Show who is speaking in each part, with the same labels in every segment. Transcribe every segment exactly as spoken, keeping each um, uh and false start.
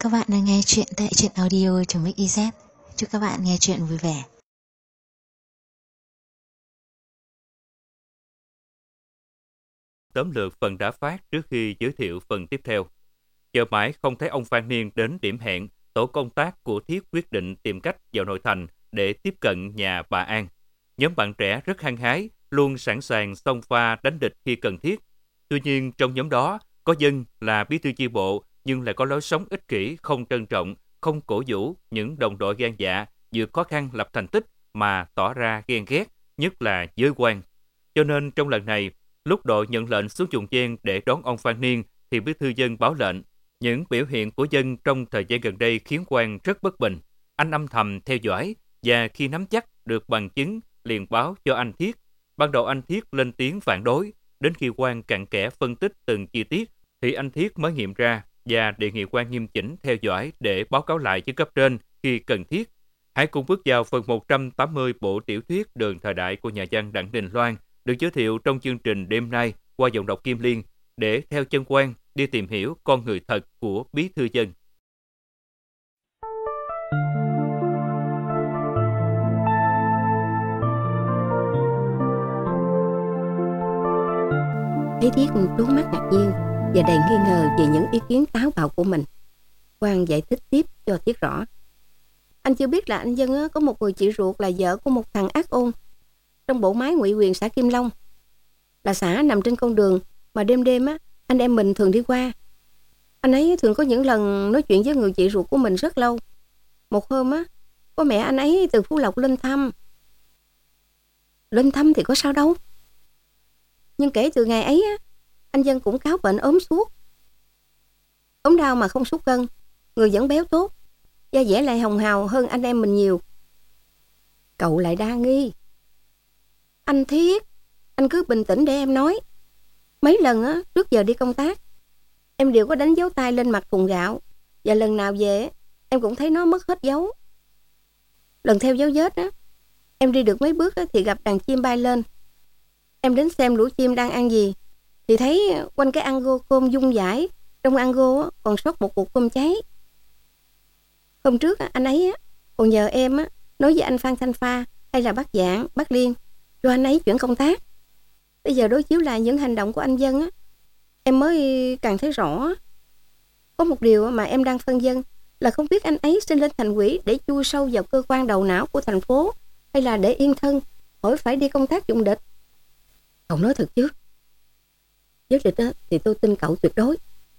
Speaker 1: Các bạn đang nghe chuyện tại truyện audio.mix.iz. Chúc các bạn nghe chuyện vui vẻ.
Speaker 2: Tóm lược phần đã phát trước khi giới thiệu phần tiếp theo. Chờ mãi không thấy ông Phan Niên đến điểm hẹn, tổ công tác của Thiết quyết định tìm cách vào nội thành để tiếp cận nhà bà An. Nhóm bạn trẻ rất hăng hái, luôn sẵn sàng xông pha đánh địch khi cần thiết. Tuy nhiên trong nhóm đó có Dân là bí thư chi bộ nhưng lại có lối sống ích kỷ, không trân trọng, không cổ vũ những đồng đội gan dạ vượt khó khăn lập thành tích mà tỏ ra ghen ghét, nhất là với Quang. Cho nên trong lần này, lúc đội nhận lệnh xuống Chuồng Chen để đón ông Phan Niên thì bí thư Dân báo lệnh. Những biểu hiện của Dân trong thời gian gần đây khiến Quang rất bất bình. Anh âm thầm theo dõi và khi nắm chắc được bằng chứng liền báo cho anh Thiết. Ban đầu anh Thiết lên tiếng phản đối, đến khi Quang cặn kẽ phân tích từng chi tiết thì anh Thiết mới nghiệm ra và đề nghị Quang nghiêm chỉnh theo dõi để báo cáo lại với cấp trên khi cần thiết. Hãy cùng bước vào phần một trăm tám mươi bộ tiểu thuyết Đường Thời Đại của nhà văn Đặng Đình Loan được giới thiệu trong chương trình đêm nay qua giọng đọc Kim Liên để theo chân Quang đi tìm hiểu con người thật của bí thư Dân.
Speaker 3: Thấy Thiết trố mắt ngạc nhiên và đầy nghi ngờ về những ý kiến táo bạo của mình, Quang giải thích tiếp cho Thiết rõ. Anh chưa biết là anh Dân có một người chị ruột là vợ của một thằng ác ôn trong bộ máy ngụy quyền xã Kim Long, là xã nằm trên con đường mà đêm đêm á anh em mình thường đi qua. Anh ấy thường có những lần nói chuyện với người chị ruột của mình rất lâu. Một hôm á, có mẹ anh ấy từ Phú Lộc lên thăm. Lên thăm thì có sao đâu. Nhưng kể từ ngày ấy á, anh Dân cũng cáo bệnh ốm suốt. Ốm đau mà không sút cân, người vẫn béo tốt, da dẻ lại hồng hào hơn anh em mình nhiều. Cậu lại đa nghi. Anh Thiết, anh cứ bình tĩnh để em nói. Mấy lần á, trước giờ đi công tác, em đều có đánh dấu tay lên mặt thùng gạo, và lần nào về em cũng thấy nó mất hết dấu. Lần theo dấu vết á, em đi được mấy bước á, thì gặp đàn chim bay lên. Em đến xem lũ chim đang ăn gì thì thấy quanh cái ăn gô cơm dung dãi, trong ăn gô á, còn sót một cục cơm cháy. Hôm trước á, anh ấy á, còn nhờ em á, nói với anh Phan Thanh Pha hay là bác Dạng, bác Liên cho anh ấy chuyển công tác. Bây giờ đối chiếu lại những hành động của anh Dân á, em mới càng thấy rõ. Có một điều mà em đang phân vân là không biết anh ấy xin lên thành ủy để chui sâu vào cơ quan đầu não của thành phố, hay là để yên thân khỏi phải đi công tác dụng địch. Cậu nói thật chứ? Với địch á, thì tôi tin cậu tuyệt đối.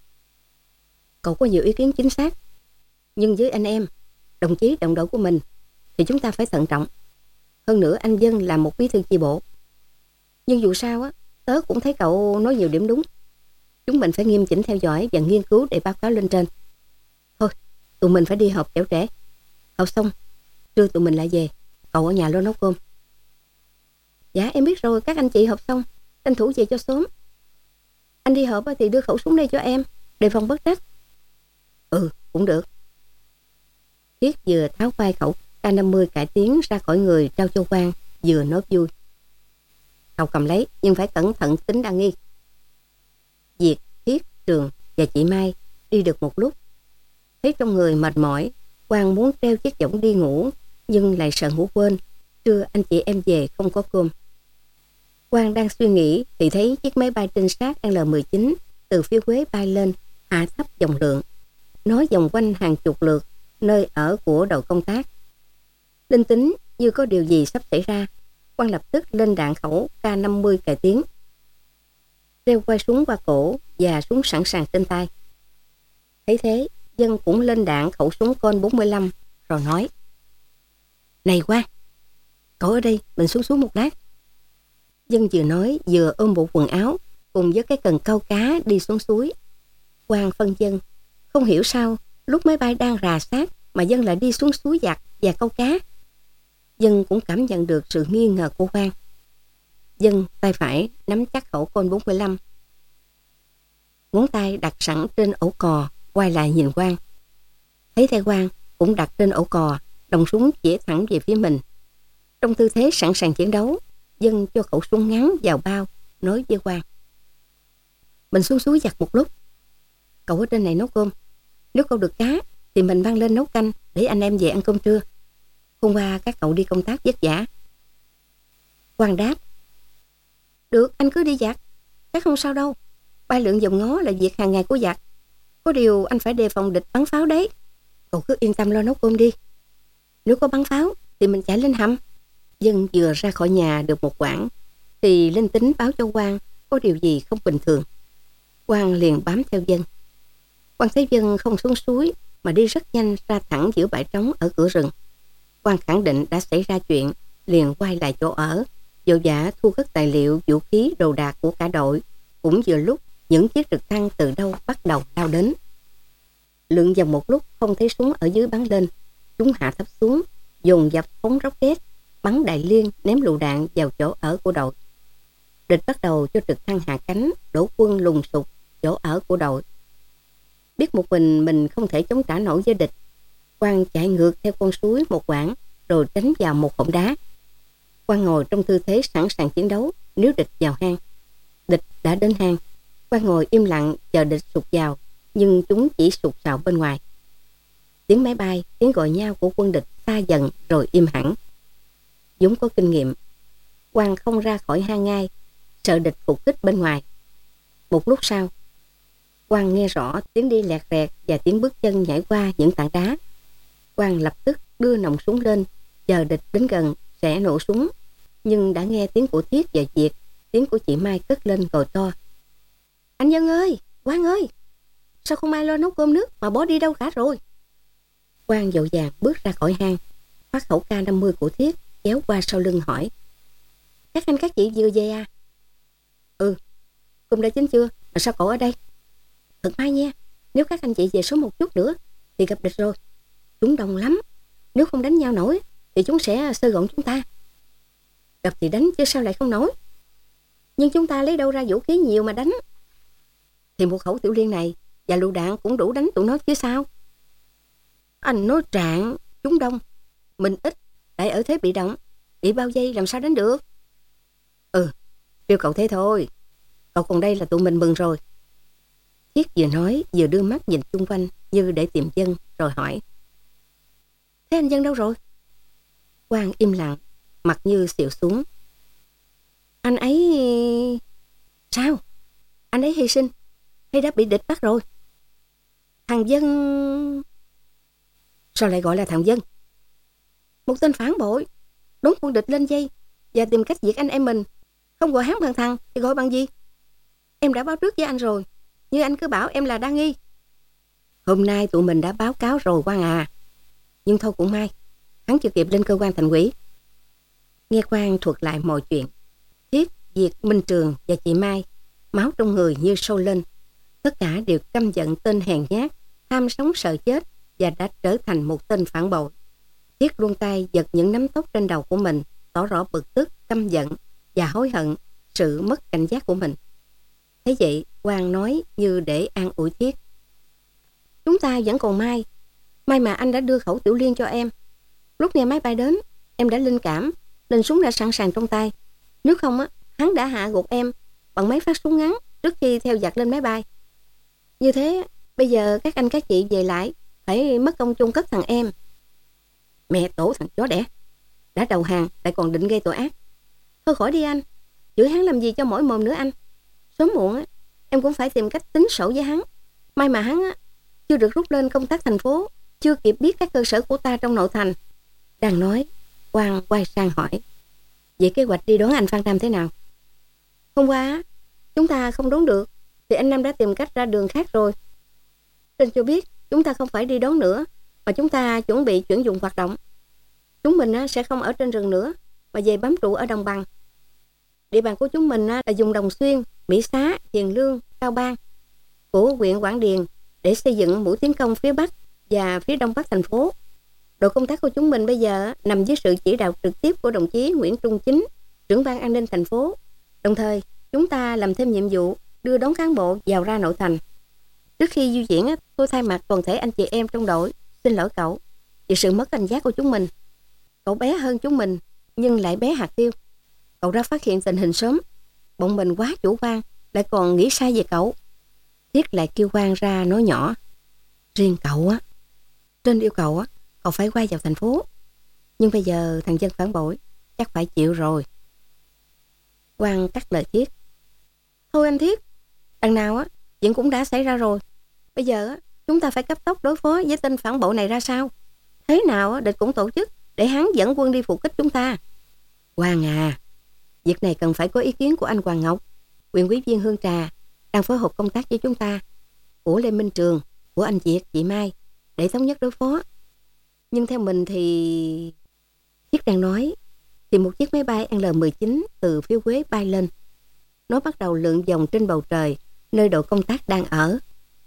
Speaker 3: Cậu có nhiều ý kiến chính xác, nhưng với anh em, đồng chí đồng đội của mình thì chúng ta phải thận trọng. Hơn nữa anh Dân là một bí thư chi bộ. Nhưng dù sao á, tớ cũng thấy cậu nói nhiều điểm đúng. Chúng mình phải nghiêm chỉnh theo dõi và nghiên cứu để báo cáo lên trên. Thôi, tụi mình phải đi họp kẻo trễ. Họp xong, trưa tụi mình lại về. Cậu ở nhà lo nấu cơm. Dạ em biết rồi, các anh chị họp xong tranh thủ về cho sớm. Anh đi họp thì đưa khẩu súng đây cho em, đề phòng bất trắc. Ừ, cũng được. Thiết vừa tháo vai khẩu K năm mươi cải tiến ra khỏi người trao cho Quang, vừa nói vui. Cậu cầm lấy, nhưng phải cẩn thận tính đa nghi. Việt, Thiết, Trường và chị Mai đi được một lúc. Thấy trong người mệt mỏi, Quang muốn treo chiếc võng đi ngủ, nhưng lại sợ ngủ quên. Trưa anh chị em về không có cơm. Quang đang suy nghĩ thì thấy chiếc máy bay trinh sát L mười chín từ phía Quế bay lên, hạ thấp dòng lượng. Nó vòng quanh hàng chục lượt nơi ở của đội công tác. Linh tính như có điều gì sắp xảy ra, Quang lập tức lên đạn khẩu K năm mươi cải tiến, reo quay súng qua cổ và súng sẵn sàng trên tay. Thấy thế, Dân cũng lên đạn khẩu súng Côn bốn mươi lăm rồi nói: Này Quang, cậu ở đây, mình xuống xuống một lát. Dân vừa nói vừa ôm bộ quần áo cùng với cái cần câu cá đi xuống suối. Quang phân Dân, không hiểu sao lúc máy bay đang rà sát mà Dân lại đi xuống suối giặt và câu cá. Dân cũng cảm nhận được sự nghi ngờ của Quang. Dân tay phải nắm chắc khẩu Côn bốn mươi lăm, ngón tay đặt sẵn trên ổ cò, quay lại nhìn Quang. Thấy tay Quang cũng đặt trên ổ cò, đồng súng chĩa thẳng về phía mình. Trong tư thế sẵn sàng chiến đấu, Dân cho khẩu súng ngắn vào bao, nói với Quang: Mình xuống suối giặt một lúc, cậu ở trên này nấu cơm. Nếu câu được cá thì mình mang lên nấu canh để anh em về ăn cơm trưa. Hôm qua các cậu đi công tác vất vả. Quang đáp: Được, anh cứ đi giặc, chắc không sao đâu. Bay lượn dòng ngó là việc hàng ngày của giặc. Có điều anh phải đề phòng địch bắn pháo đấy. Cậu cứ yên tâm lo nấu cơm đi. Nếu có bắn pháo thì mình chạy lên hầm. Dân vừa ra khỏi nhà được một quãng thì linh tính báo cho Quang có điều gì không bình thường. Quang liền bám theo Dân. Quang thấy Dân không xuống suối mà đi rất nhanh ra thẳng giữa bãi trống ở cửa rừng. Quang khẳng định đã xảy ra chuyện, liền quay lại chỗ ở, vội vã thu cất tài liệu, vũ khí, đồ đạc của cả đội. Cũng vừa lúc những chiếc trực thăng từ đâu bắt đầu lao đến. Lượn vòng một lúc không thấy súng ở dưới bắn lên, chúng hạ thấp xuống, dồn dập phóng rocket, bắn đại liên, ném lựu đạn vào chỗ ở của đội. Địch bắt đầu cho trực thăng hạ cánh, đổ quân lùng sục chỗ ở của đội. Biết một mình mình không thể chống trả nổi với địch, Quang chạy ngược theo con suối một quãng rồi tránh vào một hõm đá. Quang ngồi trong tư thế sẵn sàng chiến đấu nếu địch vào hang. Địch đã đến hang. Quang ngồi im lặng chờ địch sụt vào, nhưng chúng chỉ sụt sạo bên ngoài. Tiếng máy bay, tiếng gọi nhau của quân địch xa dần rồi im hẳn. Dũng có kinh nghiệm, Quang không ra khỏi hang ngay, sợ địch phục kích bên ngoài. Một lúc sau, Quang nghe rõ tiếng đi lẹt rẹt và tiếng bước chân nhảy qua những tảng đá. Quang lập tức đưa nòng súng lên, chờ địch đến gần sẽ nổ súng. Nhưng đã nghe tiếng của Thiết và Việt, tiếng của chị Mai cất lên gọi to: Anh Dân ơi, Quang ơi, sao không ai lo nấu cơm nước mà bỏ đi đâu cả rồi? Quang vội vàng bước ra khỏi hang, phát khẩu K năm mươi của Thiết, kéo qua sau lưng hỏi: Các anh các chị vừa về à? Ừ. Cơm đã chín chưa? Mà sao cậu ở đây? Thật may nha, nếu các anh chị về sớm một chút nữa thì gặp địch rồi. Chúng đông lắm, nếu không đánh nhau nổi thì chúng sẽ sơ gọn chúng ta. Gặp thì đánh chứ sao lại không nổi. Nhưng chúng ta lấy đâu ra vũ khí nhiều mà đánh? Thì một khẩu tiểu liên này và lựu đạn cũng đủ đánh tụi nó chứ sao. Anh nói trạng, chúng đông, mình ít, lại ở thế bị động, bị bao vây làm sao đánh được? Ừ, kêu cậu thế thôi. Cậu còn đây là tụi mình mừng rồi. Thiết vừa nói vừa đưa mắt nhìn chung quanh như để tìm Dân rồi hỏi: Thế anh Dân đâu rồi? Quang im lặng, mặt như xịu xuống. Anh ấy... Sao? Anh ấy hy sinh hay đã bị địch bắt rồi? Thằng Dân... Sao lại gọi là thằng Dân? Một tên phản bội, đốn quân địch lên dây và tìm cách diệt anh em mình. Không gọi hắn bằng thằng thì gọi bằng gì? Em đã báo trước với anh rồi, như anh cứ bảo em là đa nghi. Hôm nay tụi mình đã báo cáo rồi Quang à. Nhưng thôi cũng may, hắn chưa kịp lên cơ quan thành ủy. Nghe Quang thuật lại mọi chuyện, Thiết, Việt, Minh Trường và chị Mai, máu trong người như sôi lên. Tất cả đều căm giận tên hèn nhát, tham sống sợ chết và đã trở thành một tên phản bội. Thiết luôn tay giật những nắm tóc trên đầu của mình, tỏ rõ bực tức, căm giận và hối hận sự mất cảnh giác của mình. Thế vậy, Quang nói như để an ủi Thiết: Chúng ta vẫn còn may. May mà anh đã đưa khẩu tiểu liên cho em. Lúc nghe máy bay đến, em đã linh cảm, lên súng đã sẵn sàng trong tay. Nếu không, á, hắn đã hạ gục em bằng mấy phát súng ngắn trước khi theo giặc lên máy bay. Như thế, bây giờ các anh các chị về lại phải mất công chôn cất thằng em. Mẹ tổ thằng chó đẻ, đã đầu hàng lại còn định gây tội ác. Thôi khỏi đi anh, chửi hắn làm gì cho mỏi mồm nữa anh. Sớm muộn á, em cũng phải tìm cách tính sổ với hắn. May mà hắn á, chưa được rút lên công tác thành phố, chưa kịp biết các cơ sở của ta trong nội thành. Đang nói, Quang quay sang hỏi: Vậy kế hoạch đi đón anh Phan Nam thế nào? Hôm qua chúng ta không đón được thì anh Nam đã tìm cách ra đường khác rồi. Trên cho biết chúng ta không phải đi đón nữa, mà chúng ta chuẩn bị chuyển dụng hoạt động. Chúng mình sẽ không ở trên rừng nữa mà về bám trụ ở đồng bằng. Địa bàn của chúng mình là vùng Đồng Xuyên, Mỹ Xá, Hiền Lương, Cao Bang của huyện Quảng Điền để xây dựng mũi tiến công phía Bắc và phía Đông Bắc thành phố. Đội công tác của chúng mình bây giờ nằm dưới sự chỉ đạo trực tiếp của đồng chí Nguyễn Trung Chính, trưởng ban an ninh thành phố. Đồng thời, chúng ta làm thêm nhiệm vụ đưa đón cán bộ vào ra nội thành. Trước khi du diễn, tôi thay mặt toàn thể anh chị em trong đội xin lỗi cậu vì sự mất cảnh giác của chúng mình. Cậu bé hơn chúng mình nhưng lại bé hạt tiêu. Cậu đã phát hiện tình hình sớm. Bọn mình quá chủ quan, lại còn nghĩ sai về cậu. Thiết lại kêu Quang ra nói nhỏ: Riêng cậu á, Trên yêu cầu á, cậu phải quay vào thành phố. Nhưng bây giờ thằng Dân phản bội, chắc phải chịu rồi. Quang cắt lời Thiết. Thôi anh Thiết, đằng nào á, chuyện cũng đã xảy ra rồi. Bây giờ á, chúng ta phải cấp tốc đối phó với tên phản bội này ra sao? Thế nào á, địch cũng tổ chức để hắn dẫn quân đi phục kích chúng ta. Quang à, việc này cần phải có ý kiến của anh Hoàng Ngọc, quyền quý viên Hương Trà, đang phối hợp công tác với chúng ta, của Lê Minh Trường, của anh Việt, chị Mai, để thống nhất đối phó. Nhưng theo mình thì... Thiết đang nói, thì một chiếc máy bay L mười chín từ phía Quế bay lên. Nó bắt đầu lượn vòng trên bầu trời, nơi đội công tác đang ở.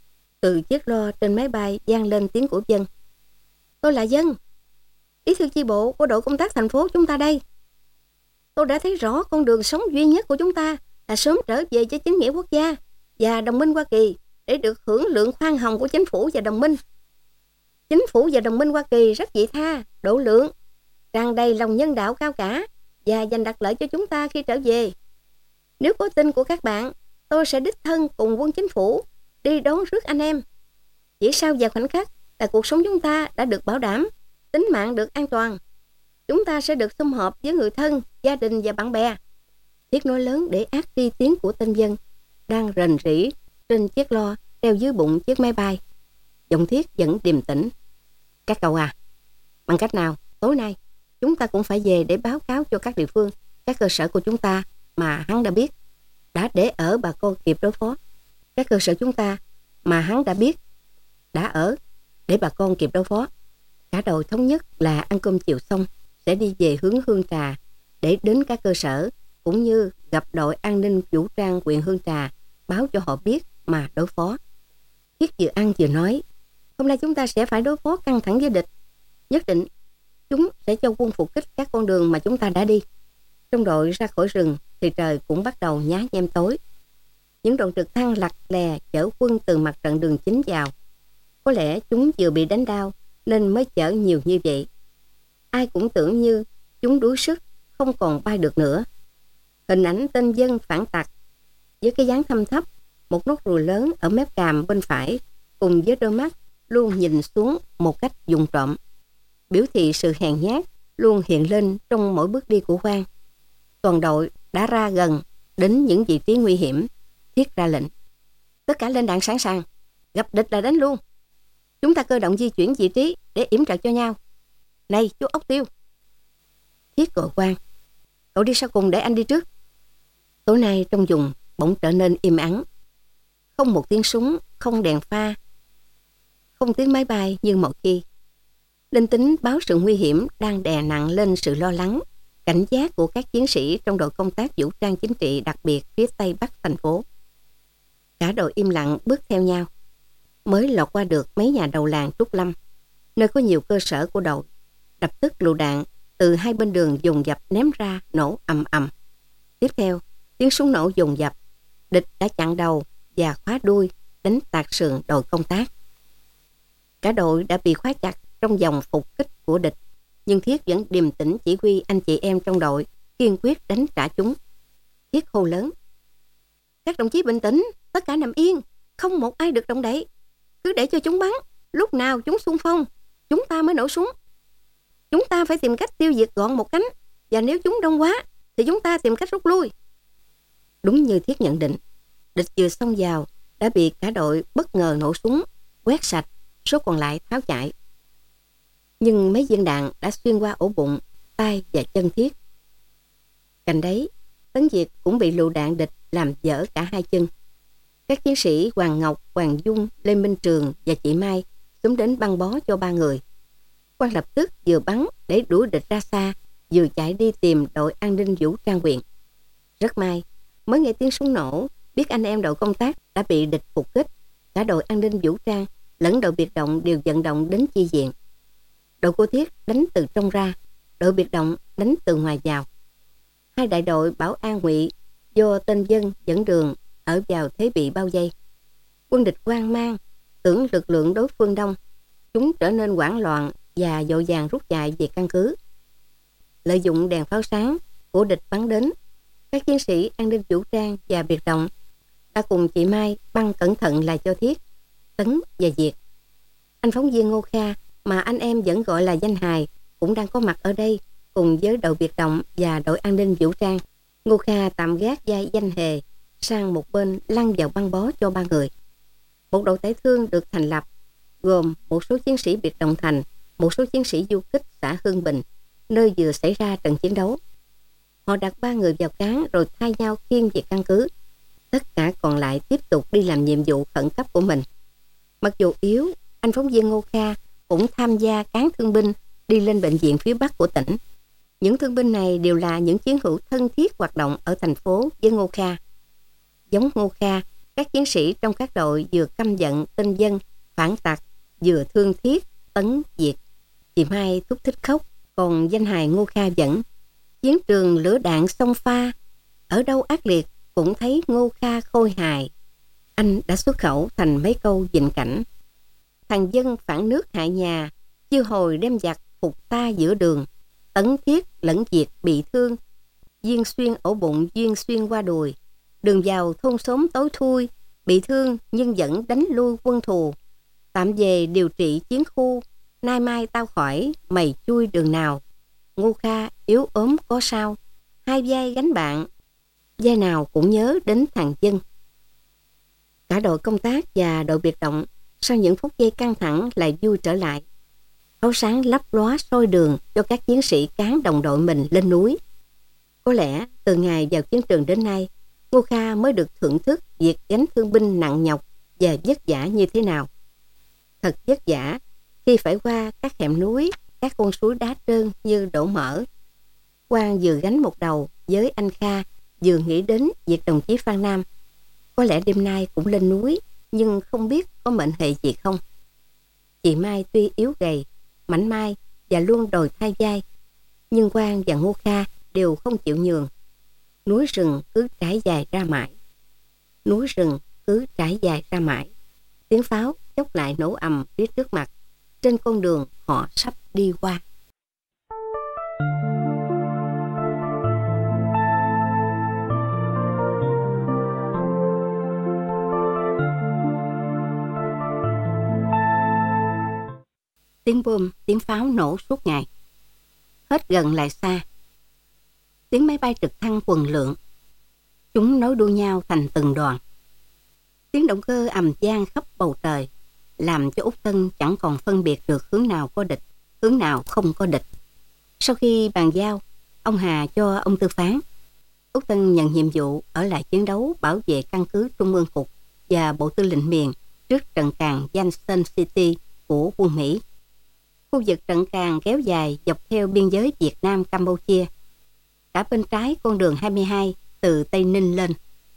Speaker 3: Từ chiếc loa trên máy bay vang lên tiếng của Dân. Tôi là Dân, bí thư chi bộ của đội công tác thành phố chúng ta đây. Tôi đã thấy rõ con đường sống duy nhất của chúng ta là sớm trở về cho chính nghĩa quốc gia và đồng minh Hoa Kỳ để được hưởng lượng khoan hồng của chính phủ và đồng minh. Chính phủ và đồng minh Hoa Kỳ rất vị tha, độ lượng, tràn đầy lòng nhân đạo cao cả và dành đặc lợi cho chúng ta khi trở về. Nếu có tin của các bạn, tôi sẽ đích thân cùng quân chính phủ đi đón rước anh em. Chỉ sau vài khoảnh khắc là cuộc sống chúng ta đã được bảo đảm, tính mạng được an toàn. Chúng ta sẽ được sum họp với người thân, gia đình và bạn bè. Thiết nói lớn để át đi tiếng của tên Dân đang rền rĩ trên chiếc lo đeo dưới bụng chiếc máy bay. Giọng Thiết vẫn điềm tĩnh. Các cậu à, bằng cách nào tối nay chúng ta cũng phải về để báo cáo cho các địa phương, các cơ sở của chúng ta mà hắn đã biết, đã để ở bà con kịp đối phó. Các cơ sở chúng ta mà hắn đã biết, đã ở để bà con kịp đối phó. Cả đội thống nhất là ăn cơm chiều xong sẽ đi về hướng Hương Trà để đến các cơ sở, cũng như gặp đội an ninh vũ trang huyện Hương Trà, báo cho họ biết mà đối phó. Thiết vừa ăn vừa nói, hôm nay chúng ta sẽ phải đối phó căng thẳng với địch. Nhất định chúng sẽ cho quân phục kích các con đường mà chúng ta đã đi. Trong đội ra khỏi rừng thì trời cũng bắt đầu nhá nhem tối. Những đoàn trực thăng lặt lè chở quân từ mặt trận đường chính vào. Có lẽ chúng vừa bị đánh đau nên mới chở nhiều như vậy. Ai cũng tưởng như chúng đuối sức, không còn bay được nữa. Hình ảnh tên Dân phản tặc với cái dáng thâm thấp, một nốt ruồi lớn ở mép cằm bên phải, cùng với đôi mắt luôn nhìn xuống một cách dùng trộm, biểu thị sự hèn nhát luôn hiện lên trong mỗi bước đi của Quang. Toàn đội đã ra gần đến những vị trí nguy hiểm. Thiết ra lệnh, tất cả lên đạn sẵn sàng, gặp địch là đánh luôn. Chúng ta cơ động di chuyển vị trí để yểm trợ cho nhau. Này chú Ốc Tiêu. Thiết gọi Quang, cậu đi sau cùng để anh đi trước. Tối nay trong vùng bỗng trở nên im ắng. Không một tiếng súng, không đèn pha, không tiếng máy bay như mọi khi. Linh tính báo sự nguy hiểm đang đè nặng lên sự lo lắng, cảnh giác của các chiến sĩ trong đội công tác vũ trang chính trị đặc biệt phía tây bắc thành phố. Cả đội im lặng bước theo nhau, mới lọt qua được mấy nhà đầu làng Trúc Lâm, nơi có nhiều cơ sở của đội. Lập tức lựu đạn từ hai bên đường dồn dập ném ra, nổ ầm ầm. Tiếp theo, tiếng súng nổ dồn dập. Địch đã chặn đầu và khóa đuôi, đánh tạc sườn đội công tác. Cả đội đã bị khóa chặt trong vòng phục kích của địch, nhưng Thiết vẫn điềm tĩnh chỉ huy anh chị em trong đội kiên quyết đánh trả chúng. Thiết hô lớn, các đồng chí bình tĩnh, tất cả nằm yên, không một ai được động đậy, cứ để cho chúng bắn, lúc nào chúng xung phong chúng ta mới nổ súng. Chúng ta phải tìm cách tiêu diệt gọn một cánh, và nếu chúng đông quá thì chúng ta tìm cách rút lui. Đúng như Thiết nhận định, địch vừa xông vào đã bị cả đội bất ngờ nổ súng quét sạch, số còn lại tháo chạy. Nhưng mấy viên đạn đã xuyên qua ổ bụng, tay và chân Thiết. Cạnh đấy, Tấn Việt cũng bị lựu đạn địch làm vỡ cả hai chân. Các chiến sĩ Hoàng Ngọc, Hoàng Dung, Lê Minh Trường và chị Mai xuống đến băng bó cho ba người. Quang lập tức vừa bắn để đuổi địch ra xa, vừa chạy đi tìm đội an ninh vũ trang huyện. Rất may, mới nghe tiếng súng nổ, biết anh em đội công tác đã bị địch phục kích. Cả đội an ninh vũ trang lẫn đội biệt động đều vận động đến chi viện. Đội của Thiết đánh từ trong ra, đội biệt động đánh từ ngoài vào. Hai đại đội bảo an ngụy do tên Dân dẫn đường ở vào thế bị bao vây. Quân địch hoang mang, tưởng lực lượng đối phương đông, chúng trở nên hoảng loạn và vội vàng rút chạy về căn cứ. Lợi dụng đèn pháo sáng của địch bắn đến, các chiến sĩ an ninh vũ trang và biệt động đã cùng chị Mai băng cẩn thận lại cho Thiết, Tấn và Việt. Anh phóng viên Ngô Kha mà anh em vẫn gọi là danh hài cũng đang có mặt ở đây cùng với đội biệt động và đội an ninh vũ trang. Ngô Kha tạm gác vai danh hề sang một bên, lăn vào băng bó cho ba người. Một đội tải thương được thành lập gồm một số chiến sĩ biệt động thành, một số chiến sĩ du kích xã Hưng Bình, nơi vừa xảy ra trận chiến đấu. Họ đặt ba người vào cán rồi thay nhau khiêng về căn cứ. Tất cả còn lại tiếp tục đi làm nhiệm vụ khẩn cấp của mình. Mặc dù yếu, anh phóng viên Ngô Kha cũng tham gia cán thương binh đi lên bệnh viện phía Bắc của tỉnh. Những thương binh này đều là những chiến hữu thân thiết hoạt động ở thành phố với Ngô Kha. Giống Ngô Kha, các chiến sĩ trong các đội vừa căm giận tên dân, phản tặc, vừa thương thiết, tấn diệt. Chị Mai thúc thích khóc, còn danh hài Ngô Kha vẫn: chiến trường lửa đạn xông pha, ở đâu ác liệt cũng thấy Ngô Kha khôi hài. Anh đã xuất khẩu thành mấy câu dịnh cảnh: thằng dân phản nước hại nhà, chưa hồi đem giặc phục ta giữa đường, tấn thiết lẫn diệt bị thương, duyên xuyên ổ bụng duyên xuyên qua đùi, đường vào thôn xóm tối thui, bị thương nhưng vẫn đánh lui quân thù, tạm về điều trị chiến khu, nay mai tao khỏi, mày chui đường nào. Ngô Kha yếu ốm có sao, hai vai gánh bạn, vai nào cũng nhớ đến thằng dân. Cả đội công tác và đội biệt động sau những phút giây căng thẳng lại vui trở lại. Pháo sáng lấp lóa soi đường cho các chiến sĩ cán đồng đội mình lên núi. Có lẽ từ ngày vào chiến trường đến nay, Ngô Kha mới được thưởng thức việc gánh thương binh nặng nhọc và vất vả như thế nào. Thật vất vả khi phải qua các hẻm núi, các con suối đá trơn như đổ mỡ. Quang vừa gánh một đầu với anh Kha, vừa nghĩ đến việc đồng chí Phan Nam có lẽ đêm nay cũng lên núi, nhưng không biết có mệnh hệ gì không. Chị Mai tuy yếu gầy, mảnh mai và luôn đòi thay vai, nhưng Quang và Ngô Kha đều không chịu nhường. Núi rừng cứ trải dài ra mãi. Núi rừng cứ trải dài ra mãi. Tiếng pháo chốc lại nổ ầm phía trước mặt, trên con đường họ sắp đi qua. Tiếng bom, tiếng pháo nổ suốt ngày. Hết gần lại xa. Tiếng máy bay trực thăng quần lượn. Chúng nối đuôi nhau thành từng đoàn. Tiếng động cơ ầm vang khắp bầu trời, làm cho Úc Tân chẳng còn phân biệt được hướng nào có địch, hướng nào không có địch. Sau khi bàn giao, ông Hà cho ông Tư Phán, Úc Tân nhận nhiệm vụ ở lại chiến đấu bảo vệ căn cứ Trung ương Cục và Bộ Tư lệnh miền trước trận càn Janssen City của quân Mỹ. Khu vực trận càn kéo dài dọc theo biên giới Việt Nam-Campuchia, cả bên trái con đường hai mươi hai từ Tây Ninh lên.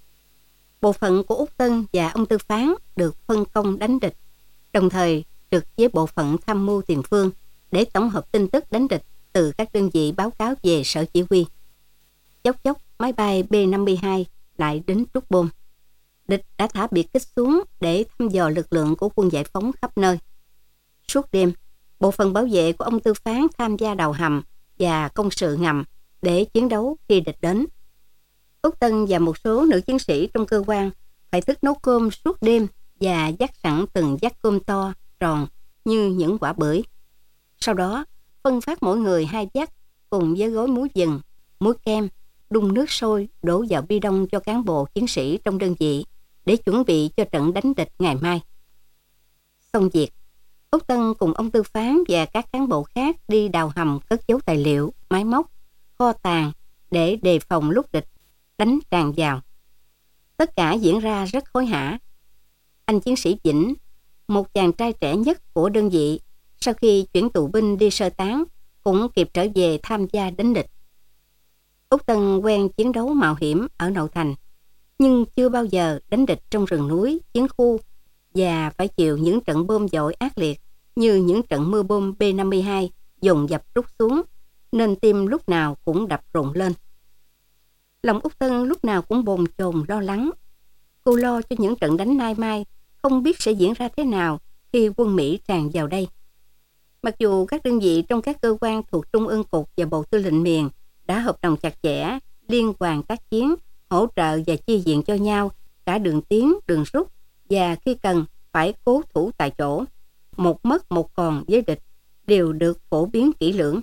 Speaker 3: Bộ phận của Úc Tân và ông Tư Phán được phân công đánh địch, đồng thời trực với bộ phận tham mưu tiền phương để tổng hợp tin tức đánh địch từ các đơn vị báo cáo về sở chỉ huy. Chốc chốc máy bay B năm mươi hai lại đến trút bom. Địch đã thả biệt kích xuống để thăm dò lực lượng của quân giải phóng khắp nơi. Suốt đêm, bộ phận bảo vệ của ông Tư Phán tham gia đào hầm và công sự ngầm để chiến đấu khi địch đến. Úc Tân và một số nữ chiến sĩ trong cơ quan phải thức nấu cơm suốt đêm và dắt sẵn từng vắt cơm to, tròn như những quả bưởi. Sau đó, phân phát mỗi người hai vắt cùng với gói muối vừng, muối kem, đun nước sôi đổ vào bi đông cho cán bộ chiến sĩ trong đơn vị để chuẩn bị cho trận đánh địch ngày mai. Xong việc, Úc Tân cùng ông Tư Phán và các cán bộ khác đi đào hầm cất giấu tài liệu, máy móc, kho tàng để đề phòng lúc địch đánh tràn vào. Tất cả diễn ra rất hối hả. Anh chiến sĩ Vĩnh, một chàng trai trẻ nhất của đơn vị, sau khi chuyển tù binh đi sơ tán, cũng kịp trở về tham gia đánh địch. Úc Tân quen chiến đấu mạo hiểm ở nội thành, nhưng chưa bao giờ đánh địch trong rừng núi, chiến khu và phải chịu những trận bom dội ác liệt như những trận mưa bom B năm mươi hai dồn dập rút xuống, nên tim lúc nào cũng đập rộn lên. Lòng Úc Tân lúc nào cũng bồn chồn lo lắng. Cô lo cho những trận đánh nay mai không biết sẽ diễn ra thế nào khi quân Mỹ tràn vào đây. Mặc dù các đơn vị trong các cơ quan thuộc Trung ương Cục và Bộ Tư lệnh miền đã hợp đồng chặt chẽ, liên hoàn tác chiến, hỗ trợ và chi viện cho nhau cả đường tiến, đường rút, và khi cần phải cố thủ tại chỗ, một mất một còn với địch đều được phổ biến kỹ lưỡng.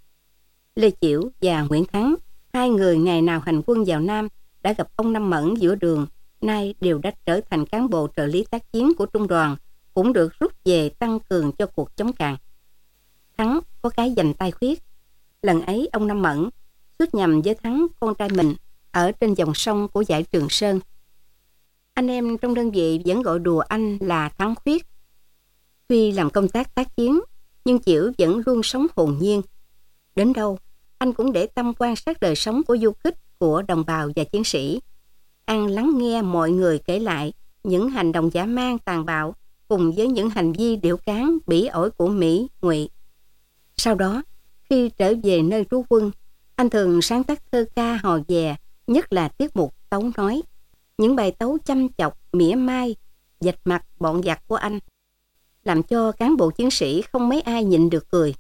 Speaker 3: Lê Chiểu và Nguyễn Thắng, hai người ngày nào hành quân vào Nam, đã gặp ông Năm Mẫn giữa đường, nay đều đã trở thành cán bộ trợ lý tác chiến của trung đoàn, cũng được rút về tăng cường cho cuộc chống càn. Thắng có cái dành tay khuyết. Lần ấy ông Năm Mẫn xuất nhầm với Thắng, con trai mình, ở trên dòng sông của dãy Trường Sơn. Anh em trong đơn vị vẫn gọi đùa anh là Thắng khuyết. Tuy làm công tác tác chiến, nhưng Chiểu vẫn luôn sống hồn nhiên. Đến đâu, anh cũng để tâm quan sát đời sống của du kích, của đồng bào và chiến sĩ. Anh lắng nghe mọi người kể lại những hành động dã man tàn bạo cùng với những hành vi điểu cán bỉ ổi của Mỹ, Ngụy. Sau đó, khi trở về nơi trú quân, anh thường sáng tác thơ ca hò dè, nhất là tiết mục tấu nói. Những bài tấu chăm chọc, mỉa mai, vạch mặt bọn giặc của anh, làm cho cán bộ chiến sĩ không mấy ai nhịn được cười.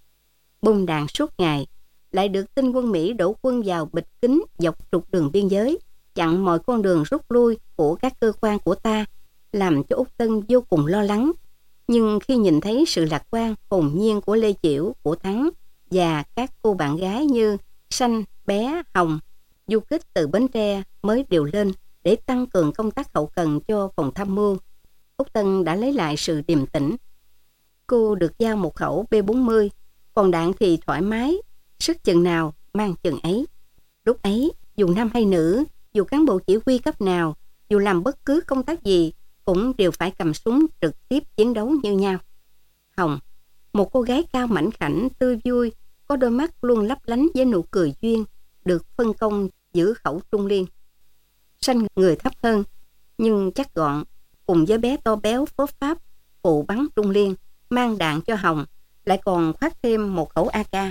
Speaker 3: Bom đạn suốt ngày, lại được tin quân Mỹ đổ quân vào bịch kín dọc trục đường biên giới, chặn mọi con đường rút lui của các cơ quan của ta, làm cho Úc Tân vô cùng lo lắng. Nhưng khi nhìn thấy sự lạc quan, hồn nhiên của Lê Chiểu, của Thắng và các cô bạn gái như Xanh, Bé, Hồng, du kích từ Bến Tre mới điều lên để tăng cường công tác hậu cần cho phòng tham mưu, Úc Tân đã lấy lại sự điềm tĩnh. Cô được giao một khẩu B bốn mươi, còn đạn thì thoải mái, sức chừng nào mang chừng ấy. Lúc ấy, dù nam hay nữ, dù cán bộ chỉ huy cấp nào, dù làm bất cứ công tác gì, cũng đều phải cầm súng trực tiếp chiến đấu như nhau. Hồng, một cô gái cao mảnh khảnh, tươi vui, có đôi mắt luôn lấp lánh với nụ cười duyên, được phân công giữ khẩu trung liên. Xanh, người thấp hơn, nhưng chắc gọn, cùng với Bé to béo phốt pháp, phụ bắn trung liên, mang đạn cho Hồng, lại còn khoác thêm một khẩu a ca.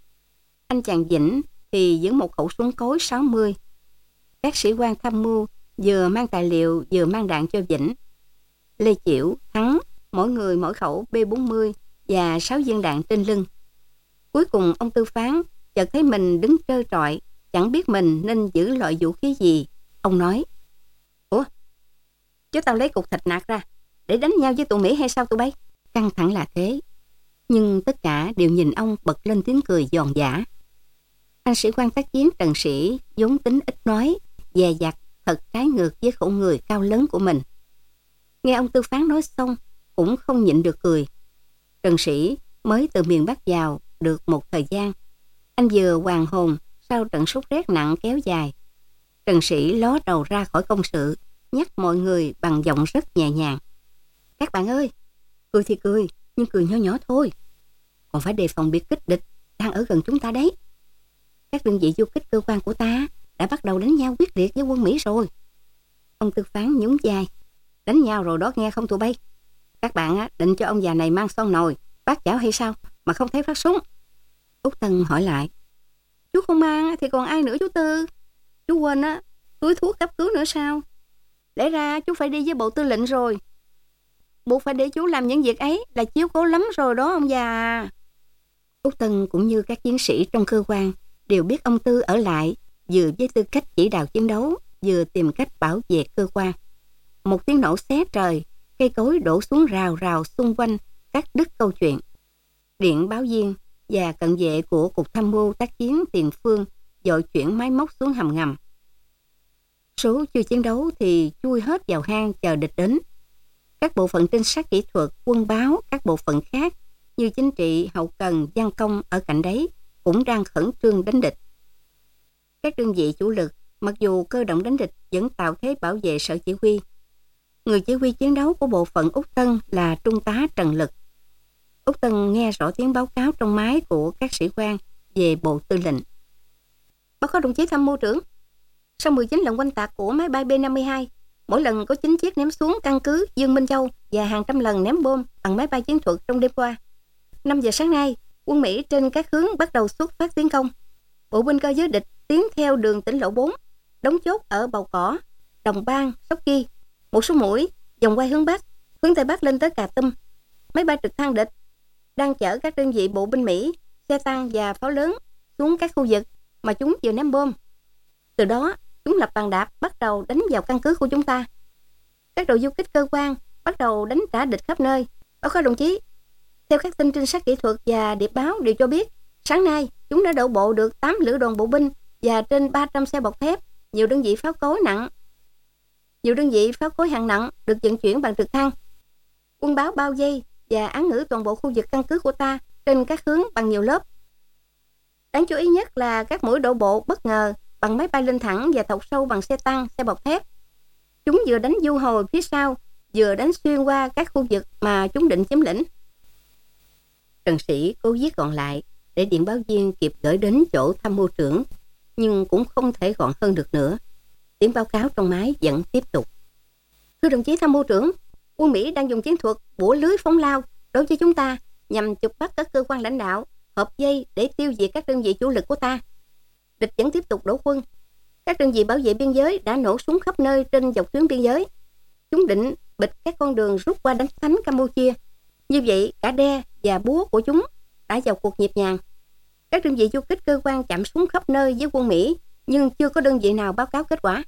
Speaker 3: Anh chàng Vĩnh thì giữ một khẩu súng cối sáu mươi. Các sĩ quan tham mưu vừa mang tài liệu vừa mang đạn cho Vĩnh. Lê Chiểu, Thắng, mỗi người mỗi khẩu B bốn mươi và sáu viên đạn trên lưng. Cuối cùng ông Tư Phán chợt thấy mình đứng trơ trọi, chẳng biết mình nên giữ loại vũ khí gì. Ông nói: "Ủa, chứ tao lấy cục thịt nạc ra để đánh nhau với tụi Mỹ hay sao tụi bay?" Căng thẳng là thế, nhưng tất cả đều nhìn ông bật lên tiếng cười giòn giã. Anh sĩ quan tác chiến Trần Sĩ vốn tính ít nói, dè dặt, thật trái ngược với khẩu người cao lớn của mình. Nghe ông Tư Phán nói xong, cũng không nhịn được cười. Trần Sĩ mới từ miền Bắc vào được một thời gian. Anh vừa hoàn hồn sau trận sốt rét nặng kéo dài. Trần Sĩ ló đầu ra khỏi công sự, nhắc mọi người bằng giọng rất nhẹ nhàng: "Các bạn ơi, cười thì cười, nhưng cười nhỏ nhỏ thôi. Còn phải đề phòng biệt kích địch đang ở gần chúng ta đấy. Các đơn vị du kích cơ quan của ta đã bắt đầu đánh nhau quyết liệt với quân Mỹ rồi." Ông Tư Phán nhún vai: "Đánh nhau rồi đó nghe không tụi bay? Các bạn á, định cho ông già này mang son nồi, bát chảo hay sao mà không thấy phát súng?" Úc Tân hỏi lại: "Chú không mang thì còn ai nữa chú Tư? Chú quên á, túi thuốc cấp cứu nữa sao? Lẽ ra chú phải đi với bộ tư lệnh rồi. Buộc phải để chú làm những việc ấy là chiếu cố lắm rồi đó ông già." Úc Tân cũng như các chiến sĩ trong cơ quan đều biết ông Tư ở lại vừa với tư cách chỉ đạo chiến đấu, vừa tìm cách bảo vệ cơ quan. Một tiếng nổ xé trời, cây cối đổ xuống rào rào xung quanh, cắt đứt câu chuyện. Điện báo viên và cận vệ của Cục Tham mưu tác chiến tiền phương dội chuyển máy móc xuống hầm ngầm. Số chưa chiến đấu thì chui hết vào hang chờ địch đến. Các bộ phận trinh sát kỹ thuật, quân báo, các bộ phận khác như chính trị, hậu cần, văn công ở cạnh đấy cũng đang khẩn trương đánh địch. Các đơn vị chủ lực, mặc dù cơ động đánh địch, vẫn tạo thế bảo vệ sở chỉ huy. Người chỉ huy chiến đấu của bộ phận Úc Tân là Trung tá Trần Lực. Úc Tân nghe rõ tiếng báo cáo trong máy của các sĩ quan về bộ tư lệnh. "Báo cáo đồng chí tham mưu trưởng, sau mười chín lần oanh tạc của máy bay B năm mươi hai, mỗi lần có chín chiếc ném xuống căn cứ Dương Minh Châu và hàng trăm lần ném bom bằng máy bay chiến thuật trong đêm qua. năm giờ sáng nay, quân Mỹ trên các hướng bắt đầu xuất phát tiến công. Bộ binh cơ giới địch tiến theo đường tỉnh lộ bốn, đóng chốt ở Bầu Cỏ, Đồng Ban, Sóc Ki. Một số mũi vòng quay hướng Bắc, hướng Tây Bắc lên tới Cà Tum. Máy bay trực thăng địch đang chở các đơn vị bộ binh Mỹ, xe tăng và pháo lớn xuống các khu vực mà chúng vừa ném bom. Từ đó, chúng lập bàn đạp bắt đầu đánh vào căn cứ của chúng ta. Các đội du kích cơ quan bắt đầu đánh trả địch khắp nơi. Báo cáo đồng chí, Theo các tin trinh sát kỹ thuật và điệp báo đều cho biết, sáng nay chúng đã đổ bộ được tám lữ đoàn bộ binh và trên ba trăm xe bọc thép, nhiều đơn vị pháo cối nặng. Nhiều đơn vị pháo cối hạng nặng được vận chuyển bằng trực thăng. Quân báo bao vây và án ngữ toàn bộ khu vực căn cứ của ta trên các hướng bằng nhiều lớp. Đáng chú ý nhất là các mũi đổ bộ bất ngờ bằng máy bay lên thẳng và thọc sâu bằng xe tăng, xe bọc thép. Chúng vừa đánh du hồi phía sau, vừa đánh xuyên qua các khu vực mà chúng định chiếm lĩnh. Trần Sĩ cố viết gọn lại để điện báo viên kịp gửi đến chỗ tham mưu trưởng, nhưng cũng không thể gọn hơn được nữa. Tiếng báo cáo trong máy vẫn tiếp tục. Thưa đồng chí tham mưu trưởng, quân Mỹ đang dùng chiến thuật bủa lưới phóng lao đối với chúng ta nhằm chụp bắt các cơ quan lãnh đạo, hợp dây để tiêu diệt các đơn vị chủ lực của ta. Địch vẫn tiếp tục đổ quân. Các đơn vị bảo vệ biên giới đã nổ súng khắp nơi trên dọc tuyến biên giới. Chúng định bịt các con đường rút qua đánh thánh Campuchia. Như vậy, cả đe và búa của chúng đã vào cuộc nhịp nhàng. Các đơn vị du kích cơ quan chạm súng khắp nơi với quân Mỹ, nhưng chưa có đơn vị nào báo cáo kết quả.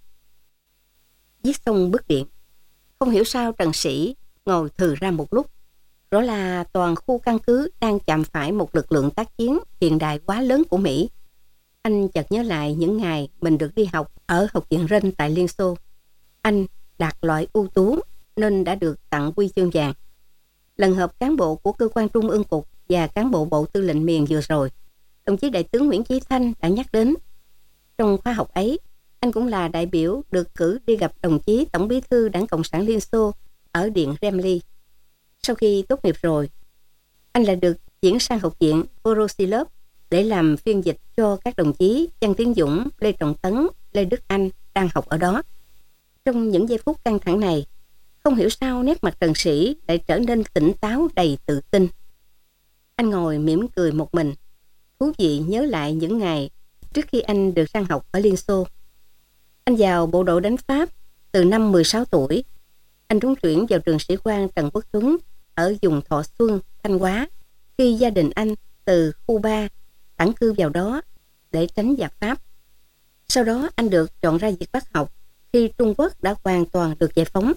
Speaker 3: Viết xong bức điện, không hiểu sao Trần Sĩ ngồi thừ ra một lúc. Rõ là toàn khu căn cứ đang chạm phải một lực lượng tác chiến hiện đại quá lớn của Mỹ. Anh chợt nhớ lại những ngày mình được đi học ở học viện Rân tại Liên Xô. Anh đạt loại ưu tú nên đã được tặng huy chương vàng. Lần họp cán bộ của cơ quan trung ương cục và cán bộ bộ tư lệnh miền vừa rồi, đồng chí đại tướng Nguyễn Chí Thanh đã nhắc đến. Trong khóa học ấy, anh cũng là đại biểu được cử đi gặp đồng chí Tổng bí thư Đảng Cộng sản Liên Xô ở Điện Kremlin. Sau khi tốt nghiệp rồi, anh lại được chuyển sang học viện Voroshilov để làm phiên dịch cho các đồng chí Văn Tiến Dũng, Lê Trọng Tấn, Lê Đức Anh đang học ở đó. Trong những giây phút căng thẳng này, không hiểu sao nét mặt Trần Sĩ lại trở nên tỉnh táo đầy tự tin. Anh ngồi mỉm cười một mình, thú vị nhớ lại những ngày trước khi anh được sang học ở Liên Xô. Anh vào bộ đội đánh Pháp từ năm mười sáu tuổi. Anh trúng tuyển vào trường sĩ quan Trần Quốc Tuấn ở vùng Thọ Xuân, Thanh Hóa, khi gia đình anh từ khu ba tản cư vào đó để tránh giặc Pháp. Sau đó anh được chọn ra Việt Bắc học khi Trung Quốc đã hoàn toàn được giải phóng.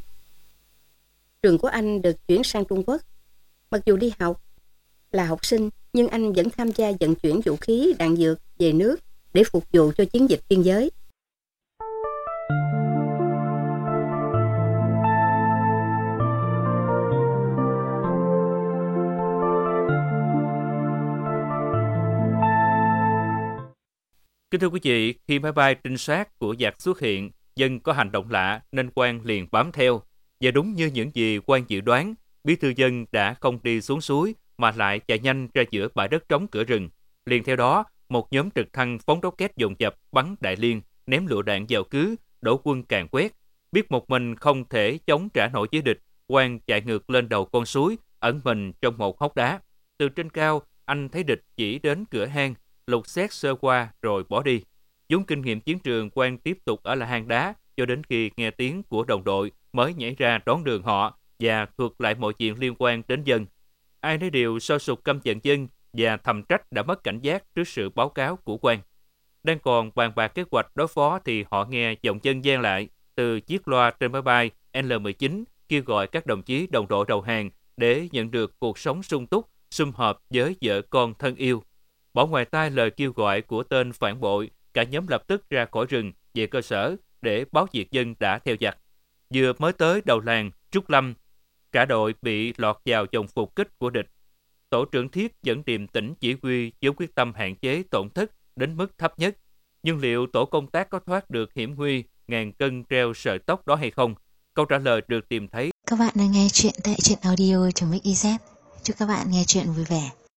Speaker 3: Trường của anh được chuyển sang Trung Quốc. Mặc dù đi học là học sinh, nhưng anh vẫn tham gia vận chuyển vũ khí đạn dược về nước để phục vụ cho chiến dịch biên giới.
Speaker 2: Kính thưa quý vị, khi máy bay trinh sát của giặc xuất hiện, dân có hành động lạ nên quan liền bám theo. Và đúng như những gì quan dự đoán, bí thư dân đã không đi xuống suối mà lại chạy nhanh ra giữa bãi đất trống cửa rừng. Liền theo đó, một nhóm trực thăng phóng rocket dồn dập bắn đại liên, ném lựu đạn vào cứ, đổ quân càn quét. Biết một mình không thể chống trả nổi với địch, quan chạy ngược lên đầu con suối, ẩn mình trong một hốc đá. Từ trên cao, anh thấy địch chỉ đến cửa hang, lục xét sơ qua rồi bỏ đi. Vốn kinh nghiệm chiến trường, quan tiếp tục ở là hang đá cho đến khi nghe tiếng của đồng đội mới nhảy ra đón đường họ và thuật lại mọi chuyện liên quan đến dân. Ai nấy đều sôi sục căm giận dân và thầm trách đã mất cảnh giác trước sự báo cáo của quan. Đang còn bàn bạc kế hoạch đối phó thì họ nghe giọng dân vang lại từ chiếc loa trên máy bay L mười chín kêu gọi các đồng chí đồng đội đầu hàng để nhận được cuộc sống sung túc, sum họp với vợ con thân yêu. Bỏ ngoài tai lời kêu gọi của tên phản bội, cả nhóm lập tức ra khỏi rừng về cơ sở để báo việc dân đã theo giặc. Vừa mới tới đầu làng Trúc Lâm, cả đội bị lọt vào vòng phục kích của địch. Tổ trưởng Thiết vẫn điềm tĩnh chỉ huy với quyết tâm hạn chế tổn thất đến mức thấp nhất. Nhưng liệu tổ công tác có thoát được hiểm nguy ngàn cân treo sợi tóc đó hay không? Câu trả lời được tìm thấy.
Speaker 1: Các bạn đang nghe chuyện tại truyện audio chấm ích i zét. Chúc các bạn nghe chuyện vui vẻ.